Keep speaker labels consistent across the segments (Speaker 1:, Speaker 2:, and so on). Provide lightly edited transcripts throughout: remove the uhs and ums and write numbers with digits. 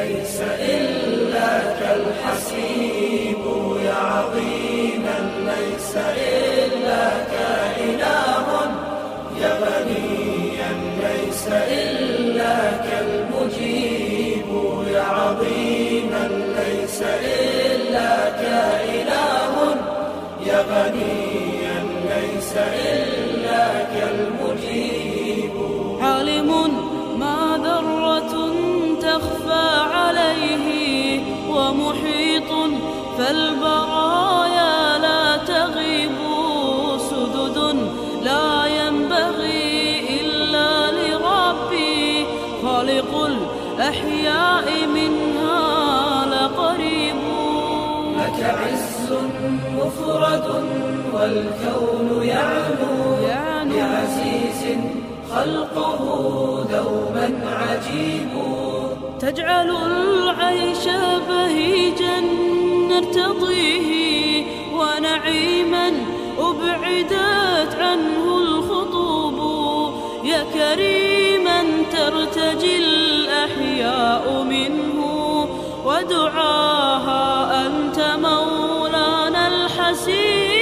Speaker 1: ليس إلا كالحسيب يا عظيما ليس إلا كإله يا غنيا ليس إلا كالمجيب يا عظيما ليس إلا كإله يا غنيا ليس إلا كالمجيب.
Speaker 2: عالم ما ذرة تخفى عليه ومحيط فالبرايا لا تغيب سدد لا ينبغي إلا لربي خالق الأحياء منها لقريب.
Speaker 1: لك عز مفرد والكون يعلو بعزيز خلقه دوما عجيب.
Speaker 2: تجعل العيش بهيجا نرتضيه ونعيما أبعدت عنه الخطوب. يا كريما ترتجي الأحياء منه ودعاها أنت مولانا الحسيب.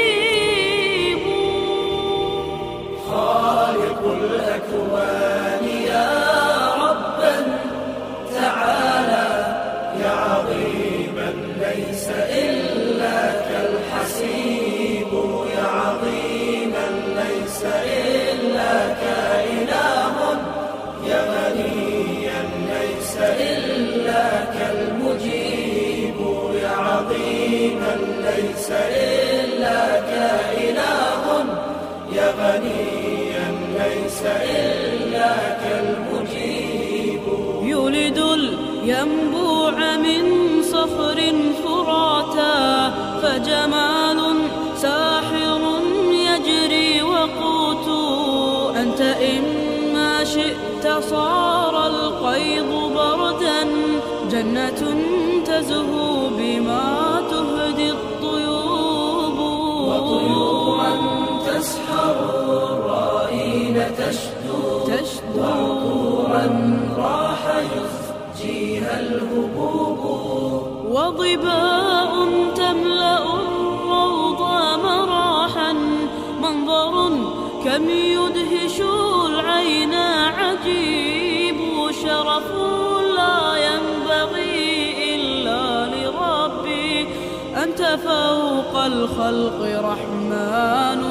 Speaker 1: خالق الأكوان يا ربا تعالى يا عظيما ليس إلا كالحسيب يا عظيما ليس إلا كإله يا غنيا ليس إلا كالمجيب يا عظيما ليس إلا كإله يا غنيا ليس إلا كالمجيب.
Speaker 2: يولد الينبوع من صخر فراتا فجمال ساحر يجري وقوت. أنت إما شئت صار القيض بردا جنة تزهو بما تهدي الطيوب.
Speaker 1: وطيورا تسحر الرائين تشدو وعطورا راح يزجيها الهبوب.
Speaker 2: وضباء تملأ الروض مراحا منظر كم يدهش العين عجيب. شرف لا ينبغي إلا لربي أنت فوق الخلق رحمن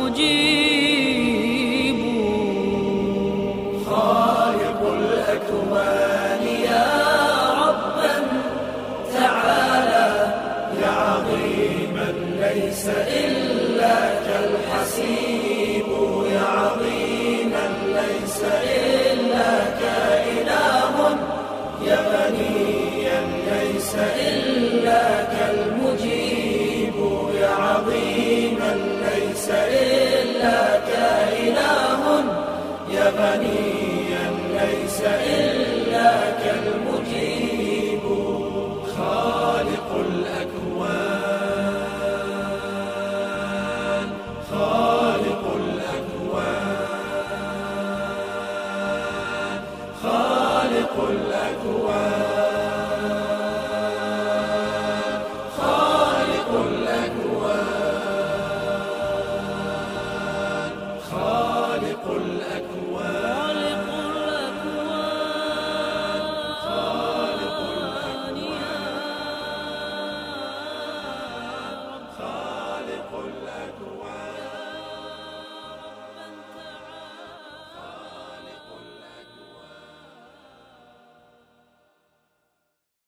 Speaker 2: مجيب.
Speaker 1: خالق الأكوان يا ربا تعالى يا عظيما ليس إلا كالحسيب يا عظيما ليس إلا كإله يا غنيا ليس إلا كالمجيب يا عظيما ليس إلا كإله يا غنيا ليس إلا كالمجيب. خالق الأكوان خالق الأكوان خالق الأكوان.